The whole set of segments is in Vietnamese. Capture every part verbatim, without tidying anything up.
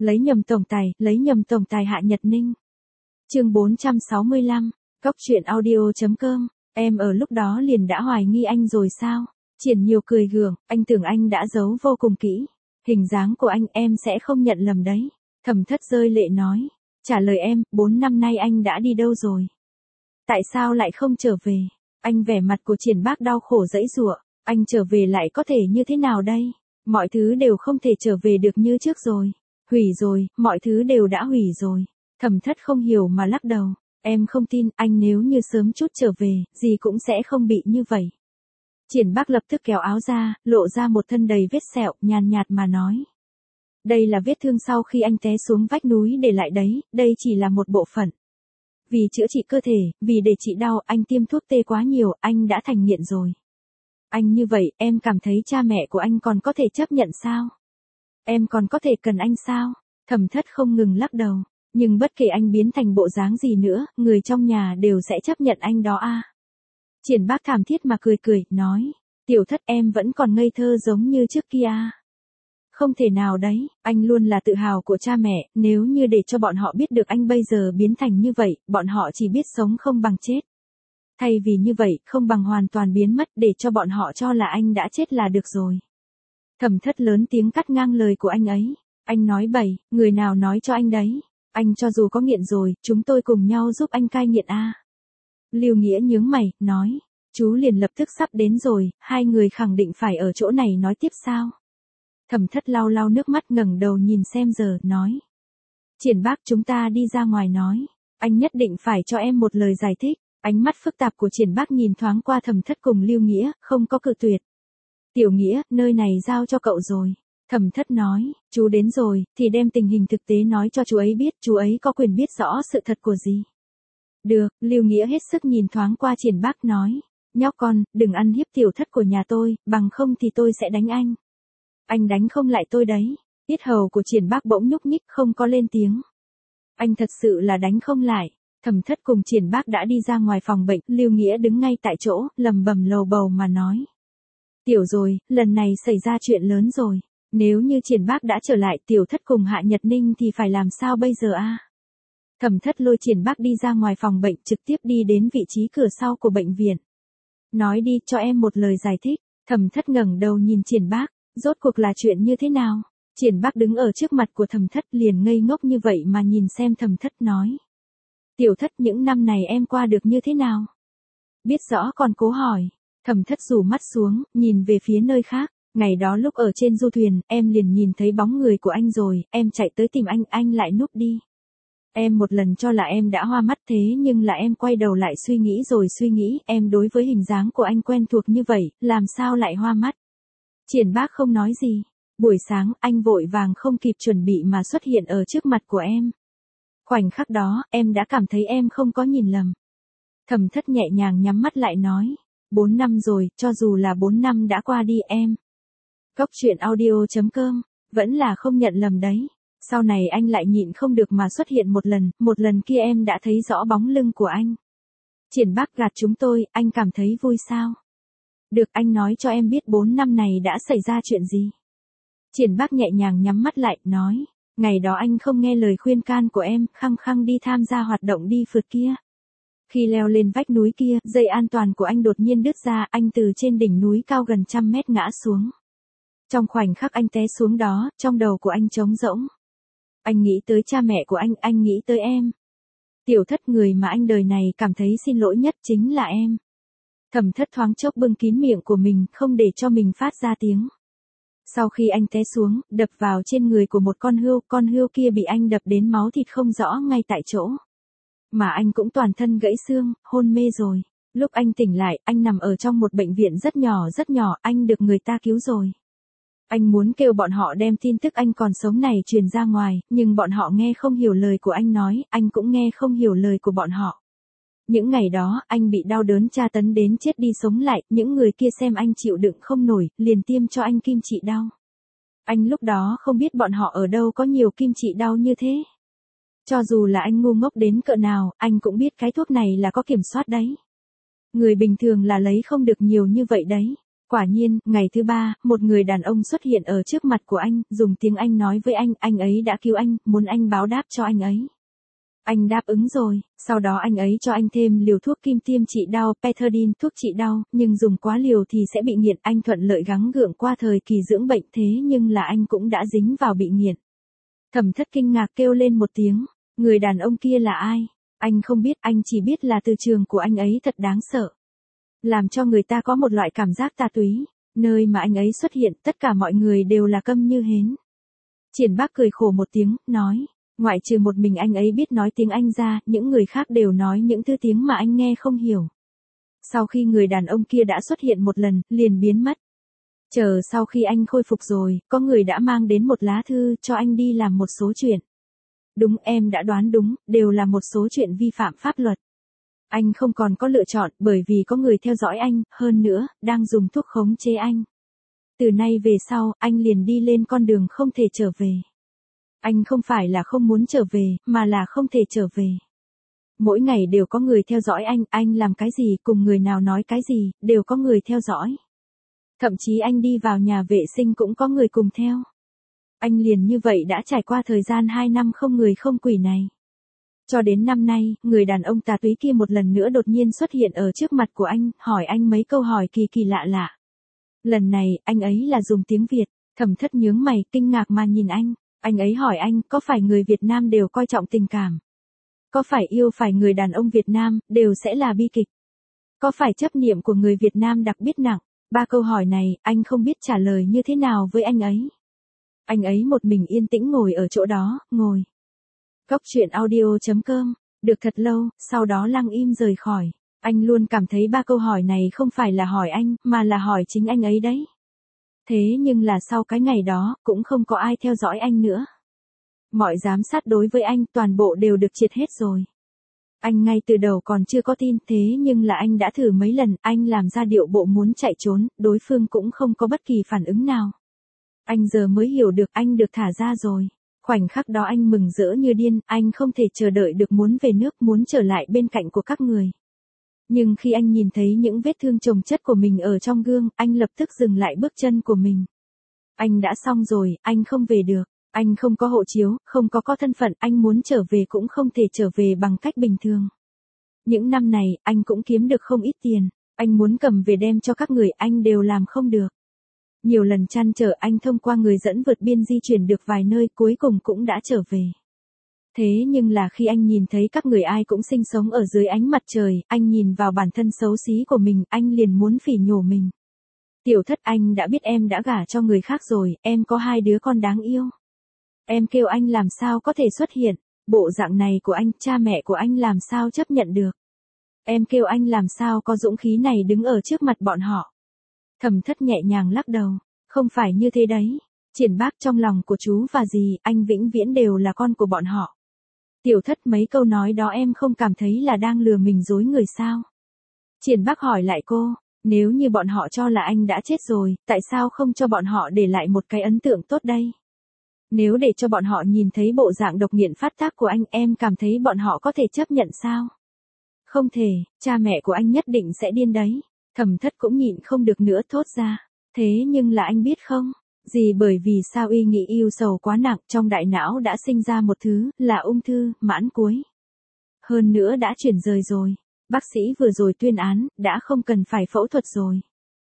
Lấy nhầm tổng tài, lấy nhầm tổng tài Hạ Nhật Ninh. Chương bốn trăm sáu mươi lăm, Cóc truyện audio chấm com, em ở lúc đó liền đã hoài nghi anh rồi sao? Triển Nhiều cười gượng, anh tưởng anh đã giấu vô cùng kỹ. Hình dáng của anh em sẽ không nhận lầm đấy. Thẩm Thất rơi lệ nói, trả lời em, bốn năm nay anh đã đi đâu rồi? Tại sao lại không trở về? Anh vẻ mặt của Triển Bác đau khổ giãy giụa, anh trở về lại có thể như thế nào đây? Mọi thứ đều không thể trở về được như trước rồi. Hủy rồi, mọi thứ đều đã hủy rồi. Thẩm Thất không hiểu mà lắc đầu, em không tin, anh nếu như sớm chút trở về, gì cũng sẽ không bị như vậy. Triển Bác lập tức kéo áo ra, lộ ra một thân đầy vết sẹo, nhàn nhạt mà nói. Đây là vết thương sau khi anh té xuống vách núi để lại đấy, đây chỉ là một bộ phận. Vì chữa trị cơ thể, vì để trị đau, anh tiêm thuốc tê quá nhiều, anh đã thành nghiện rồi. Anh như vậy, em cảm thấy cha mẹ của anh còn có thể chấp nhận sao? Em còn có thể cần anh sao? Thẩm Thất không ngừng lắc đầu, nhưng bất kể anh biến thành bộ dáng gì nữa, người trong nhà đều sẽ chấp nhận anh đó a. À. Triển Bác thảm thiết mà cười cười, nói, Tiểu Thất em vẫn còn ngây thơ giống như trước kia. Không thể nào đấy, anh luôn là tự hào của cha mẹ, nếu như để cho bọn họ biết được anh bây giờ biến thành như vậy, bọn họ chỉ biết sống không bằng chết. Thay vì như vậy, không bằng hoàn toàn biến mất để cho bọn họ cho là anh đã chết là được rồi. Thẩm Thất lớn tiếng cắt ngang lời của anh ấy. Anh nói bậy, người nào nói cho anh đấy? Anh cho dù có nghiện rồi, chúng tôi cùng nhau giúp anh cai nghiện a. À. Lưu Nghĩa nhướng mày, nói, chú liền lập tức sắp đến rồi, hai người khẳng định phải ở chỗ này nói tiếp sao? Thẩm Thất lau lau nước mắt ngẩng đầu nhìn xem giờ, nói. Triển Bác chúng ta đi ra ngoài nói, anh nhất định phải cho em một lời giải thích. Ánh mắt phức tạp của Triển Bác nhìn thoáng qua Thẩm Thất cùng Lưu Nghĩa, không có cự tuyệt. Tiểu Nghĩa, nơi này giao cho cậu rồi. Thẩm Thất nói, chú đến rồi, thì đem tình hình thực tế nói cho chú ấy biết, chú ấy có quyền biết rõ sự thật của gì. Được, Lưu Nghĩa hết sức nhìn thoáng qua Triển Bác nói, nhóc con, đừng ăn hiếp Tiểu Thất của nhà tôi, bằng không thì tôi sẽ đánh anh. Anh đánh không lại tôi đấy. Yết hầu của Triển Bác bỗng nhúc nhích không có lên tiếng. Anh thật sự là đánh không lại. Thẩm Thất cùng Triển Bác đã đi ra ngoài phòng bệnh, Lưu Nghĩa đứng ngay tại chỗ, lầm bầm lầu bầu mà nói. Tiểu rồi, lần này xảy ra chuyện lớn rồi. Nếu như Triển Bác đã trở lại, Tiểu Thất cùng Hạ Nhật Ninh thì phải làm sao bây giờ a? À? Thẩm Thất lôi Triển Bác đi ra ngoài phòng bệnh, trực tiếp đi đến vị trí cửa sau của bệnh viện. Nói đi, cho em một lời giải thích. Thẩm Thất ngẩng đầu nhìn Triển Bác, rốt cuộc là chuyện như thế nào? Triển Bác đứng ở trước mặt của Thẩm Thất liền ngây ngốc như vậy mà nhìn xem Thẩm Thất nói. Tiểu Thất những năm này em qua được như thế nào? Biết rõ còn cố hỏi. Thẩm Thất rủ mắt xuống, nhìn về phía nơi khác. Ngày đó lúc ở trên du thuyền, em liền nhìn thấy bóng người của anh rồi, em chạy tới tìm anh, anh lại núp đi. Em một lần cho là em đã hoa mắt thế nhưng là em quay đầu lại suy nghĩ rồi suy nghĩ, em đối với hình dáng của anh quen thuộc như vậy, làm sao lại hoa mắt? Triển Bác không nói gì. Buổi sáng, anh vội vàng không kịp chuẩn bị mà xuất hiện ở trước mặt của em. Khoảnh khắc đó, em đã cảm thấy em không có nhìn lầm. Thẩm Thất nhẹ nhàng nhắm mắt lại nói. Bốn năm rồi, cho dù là bốn năm đã qua đi em. Cóc truyện audio chấm com, vẫn là không nhận lầm đấy. Sau này anh lại nhịn không được mà xuất hiện một lần, một lần kia em đã thấy rõ bóng lưng của anh. Triển Bác gạt chúng tôi, anh cảm thấy vui sao? Được, anh nói cho em biết bốn năm này đã xảy ra chuyện gì. Triển Bác nhẹ nhàng nhắm mắt lại, nói. Ngày đó anh không nghe lời khuyên can của em, khăng khăng đi tham gia hoạt động đi phượt kia. Khi leo lên vách núi kia, dây an toàn của anh đột nhiên đứt ra, anh từ trên đỉnh núi cao gần trăm mét ngã xuống. Trong khoảnh khắc anh té xuống đó, trong đầu của anh trống rỗng. Anh nghĩ tới cha mẹ của anh, anh nghĩ tới em. Tiểu Thất, người mà anh đời này cảm thấy xin lỗi nhất chính là em. Thẩm Thất thoáng chốc bưng kín miệng của mình, không để cho mình phát ra tiếng. Sau khi anh té xuống, đập vào trên người của một con hươu, con hươu kia bị anh đập đến máu thịt không rõ ngay tại chỗ. Mà anh cũng toàn thân gãy xương, hôn mê rồi. Lúc anh tỉnh lại, anh nằm ở trong một bệnh viện rất nhỏ rất nhỏ, anh được người ta cứu rồi. Anh muốn kêu bọn họ đem tin tức anh còn sống này truyền ra ngoài, nhưng bọn họ nghe không hiểu lời của anh nói, anh cũng nghe không hiểu lời của bọn họ. Những ngày đó, anh bị đau đớn tra tấn đến chết đi sống lại, những người kia xem anh chịu đựng không nổi, liền tiêm cho anh kim trị đau. Anh lúc đó không biết bọn họ ở đâu có nhiều kim trị đau như thế. Cho dù là anh ngu ngốc đến cỡ nào, anh cũng biết cái thuốc này là có kiểm soát đấy. Người bình thường là lấy không được nhiều như vậy đấy. Quả nhiên, ngày thứ ba, một người đàn ông xuất hiện ở trước mặt của anh, dùng tiếng Anh nói với anh, anh ấy đã cứu anh, muốn anh báo đáp cho anh ấy. Anh đáp ứng rồi, sau đó anh ấy cho anh thêm liều thuốc kim tiêm trị đau, Pethidine, thuốc trị đau, nhưng dùng quá liều thì sẽ bị nghiện. Anh thuận lợi gắng gượng qua thời kỳ dưỡng bệnh, thế nhưng là anh cũng đã dính vào bị nghiện. Thẩm Thất kinh ngạc kêu lên một tiếng, người đàn ông kia là ai? Anh không biết, anh chỉ biết là từ trường của anh ấy thật đáng sợ. Làm cho người ta có một loại cảm giác tà túy, nơi mà anh ấy xuất hiện, tất cả mọi người đều là câm như hến. Triển Bác cười khổ một tiếng, nói, ngoại trừ một mình anh ấy biết nói tiếng Anh ra, những người khác đều nói những thứ tiếng mà anh nghe không hiểu. Sau khi người đàn ông kia đã xuất hiện một lần, liền biến mất. Chờ sau khi anh khôi phục rồi, có người đã mang đến một lá thư cho anh đi làm một số chuyện. Đúng, em đã đoán đúng, đều là một số chuyện vi phạm pháp luật. Anh không còn có lựa chọn bởi vì có người theo dõi anh, hơn nữa, đang dùng thuốc khống chế anh. Từ nay về sau, anh liền đi lên con đường không thể trở về. Anh không phải là không muốn trở về, mà là không thể trở về. Mỗi ngày đều có người theo dõi anh, anh làm cái gì, cùng người nào nói cái gì, đều có người theo dõi. Thậm chí anh đi vào nhà vệ sinh cũng có người cùng theo. Anh liền như vậy đã trải qua thời gian hai năm không người không quỷ này. Cho đến năm nay, người đàn ông tà túy kia một lần nữa đột nhiên xuất hiện ở trước mặt của anh, hỏi anh mấy câu hỏi kỳ kỳ lạ lạ. Lần này, anh ấy là dùng tiếng Việt. Thẩm Thất nhướng mày, kinh ngạc mà nhìn anh. Anh ấy hỏi anh, có phải người Việt Nam đều coi trọng tình cảm? Có phải yêu phải người đàn ông Việt Nam, đều sẽ là bi kịch? Có phải chấp niệm của người Việt Nam đặc biệt nặng? Ba câu hỏi này, anh không biết trả lời như thế nào với anh ấy. Anh ấy một mình yên tĩnh ngồi ở chỗ đó, ngồi. Cốc truyện audio chấm com, được thật lâu, sau đó lặng im rời khỏi. Anh luôn cảm thấy ba câu hỏi này không phải là hỏi anh, mà là hỏi chính anh ấy đấy. Thế nhưng là sau cái ngày đó, cũng không có ai theo dõi anh nữa. Mọi giám sát đối với anh toàn bộ đều được triệt hết rồi. Anh ngay từ đầu còn chưa có tin, thế nhưng là anh đã thử mấy lần, anh làm ra điệu bộ muốn chạy trốn, đối phương cũng không có bất kỳ phản ứng nào. Anh giờ mới hiểu được anh được thả ra rồi. Khoảnh khắc đó anh mừng rỡ như điên, anh không thể chờ đợi được muốn về nước, muốn trở lại bên cạnh của các người. Nhưng khi anh nhìn thấy những vết thương chồng chất của mình ở trong gương, anh lập tức dừng lại bước chân của mình. Anh đã xong rồi, anh không về được. Anh không có hộ chiếu, không có có thân phận, anh muốn trở về cũng không thể trở về bằng cách bình thường. Những năm này, anh cũng kiếm được không ít tiền. Anh muốn cầm về đem cho các người, anh đều làm không được. Nhiều lần trăn trở anh thông qua người dẫn vượt biên di chuyển được vài nơi, cuối cùng cũng đã trở về. Thế nhưng là khi anh nhìn thấy các người ai cũng sinh sống ở dưới ánh mặt trời, anh nhìn vào bản thân xấu xí của mình, anh liền muốn phỉ nhổ mình. Tiểu Thất, anh đã biết em đã gả cho người khác rồi, em có hai đứa con đáng yêu. Em kêu anh làm sao có thể xuất hiện, bộ dạng này của anh, cha mẹ của anh làm sao chấp nhận được. Em kêu anh làm sao có dũng khí này đứng ở trước mặt bọn họ. Thẩm Thất nhẹ nhàng lắc đầu, không phải như thế đấy. Triển Bác, trong lòng của chú và dì, anh vĩnh viễn đều là con của bọn họ. Tiểu Thất, mấy câu nói đó em không cảm thấy là đang lừa mình dối người sao? Triển Bác hỏi lại cô, nếu như bọn họ cho là anh đã chết rồi, tại sao không cho bọn họ để lại một cái ấn tượng tốt đây? Nếu để cho bọn họ nhìn thấy bộ dạng độc nghiện phát tác của anh, em cảm thấy bọn họ có thể chấp nhận sao? Không thể, cha mẹ của anh nhất định sẽ điên đấy. Thẩm Thất cũng nhịn không được nữa thốt ra. Thế nhưng là anh biết không? Gì bởi vì sao y nghĩ yêu sầu quá nặng, trong đại não đã sinh ra một thứ, là ung thư, mãn cuối. Hơn nữa đã chuyển rời rồi. Bác sĩ vừa rồi tuyên án, đã không cần phải phẫu thuật rồi.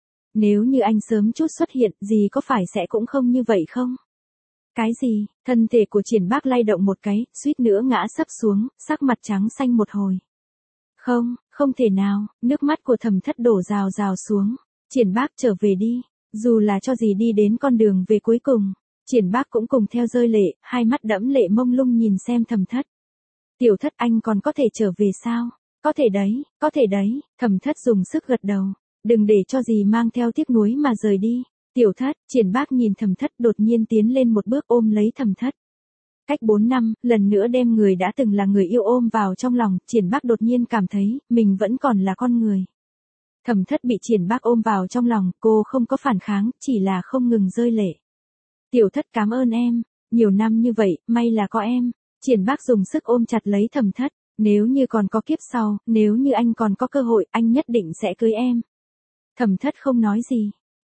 Nếu như anh sớm chút xuất hiện, gì có phải sẽ cũng không như vậy không? Cái gì? Thân thể của Triển Bác lay động một cái, suýt nữa ngã sấp xuống, sắc mặt trắng xanh một hồi. Không, không thể nào, nước mắt của Thẩm Thất đổ rào rào xuống. Triển Bác trở về đi, dù là cho gì đi đến con đường về cuối cùng. Triển Bác cũng cùng theo rơi lệ, hai mắt đẫm lệ mông lung nhìn xem Thẩm Thất. Tiểu Thất, anh còn có thể trở về sao? Có thể đấy, có thể đấy. Thẩm Thất dùng sức gật đầu. Đừng để cho gì mang theo tiếc nuối mà rời đi. Tiểu Thất, Triển Bác nhìn Thẩm Thất đột nhiên tiến lên một bước ôm lấy Thẩm Thất. Cách bốn năm, lần nữa đem người đã từng là người yêu ôm vào trong lòng, Triển Bác đột nhiên cảm thấy, mình vẫn còn là con người. Thẩm Thất bị Triển Bác ôm vào trong lòng, cô không có phản kháng, chỉ là không ngừng rơi lệ. Tiểu Thất, cảm ơn em, nhiều năm như vậy, may là có em. Triển Bác dùng sức ôm chặt lấy Thẩm Thất, nếu như còn có kiếp sau, nếu như anh còn có cơ hội, anh nhất định sẽ cưới em. Thẩm Thất không nói gì,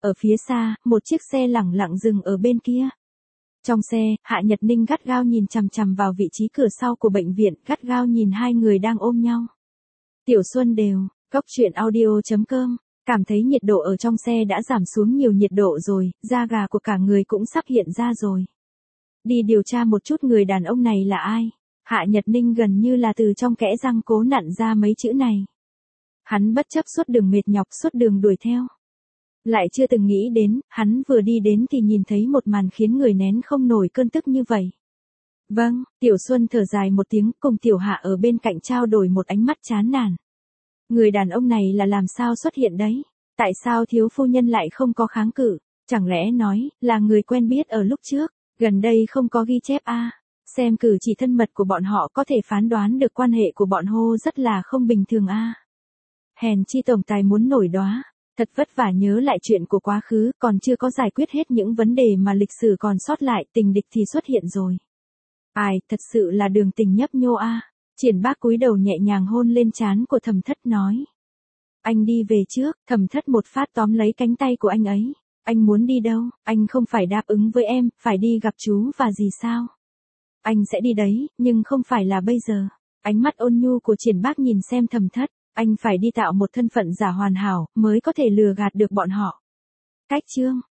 Ở phía xa, một chiếc xe lẳng lặng dừng ở bên kia. Trong xe, Hạ Nhật Ninh gắt gao nhìn chằm chằm vào vị trí cửa sau của bệnh viện, gắt gao nhìn hai người đang ôm nhau. Tiểu Xuân đều, Cốc truyện audio chấm com, cảm thấy nhiệt độ ở trong xe đã giảm xuống nhiều nhiệt độ rồi, da gà của cả người cũng sắp hiện ra rồi. Đi điều tra một chút người đàn ông này là ai. Hạ Nhật Ninh gần như là từ trong kẽ răng cố nặn ra mấy chữ này. Hắn bất chấp suốt đường mệt nhọc suốt đường đuổi theo. Lại chưa từng nghĩ đến, hắn vừa đi đến thì nhìn thấy một màn khiến người nén không nổi cơn tức như vậy. Vâng, Tiểu Xuân thở dài một tiếng cùng Tiểu Hạ ở bên cạnh trao đổi một ánh mắt chán nản. Người đàn ông này là làm sao xuất hiện đấy? Tại sao thiếu phu nhân lại không có kháng cự? Chẳng lẽ nói, là người quen biết ở lúc trước, gần đây không có ghi chép a à? Xem cử chỉ thân mật của bọn họ có thể phán đoán được quan hệ của bọn hô rất là không bình thường a à? Hèn chi tổng tài muốn nổi đóa. Thật vất vả nhớ lại chuyện của quá khứ, còn chưa có giải quyết hết những vấn đề mà lịch sử còn sót lại, tình địch thì xuất hiện rồi. Ai, thật sự là đường tình nhấp nhô a. À. Triển Bác cúi đầu nhẹ nhàng hôn lên trán của Thẩm Thất nói. Anh đi về trước, Thẩm Thất một phát tóm lấy cánh tay của anh ấy. Anh muốn đi đâu, anh không phải đáp ứng với em, phải đi gặp chú và gì sao? Anh sẽ đi đấy, nhưng không phải là bây giờ. Ánh mắt ôn nhu của Triển Bác nhìn xem Thẩm Thất. Anh phải đi tạo một thân phận giả hoàn hảo, mới có thể lừa gạt được bọn họ. Cách chương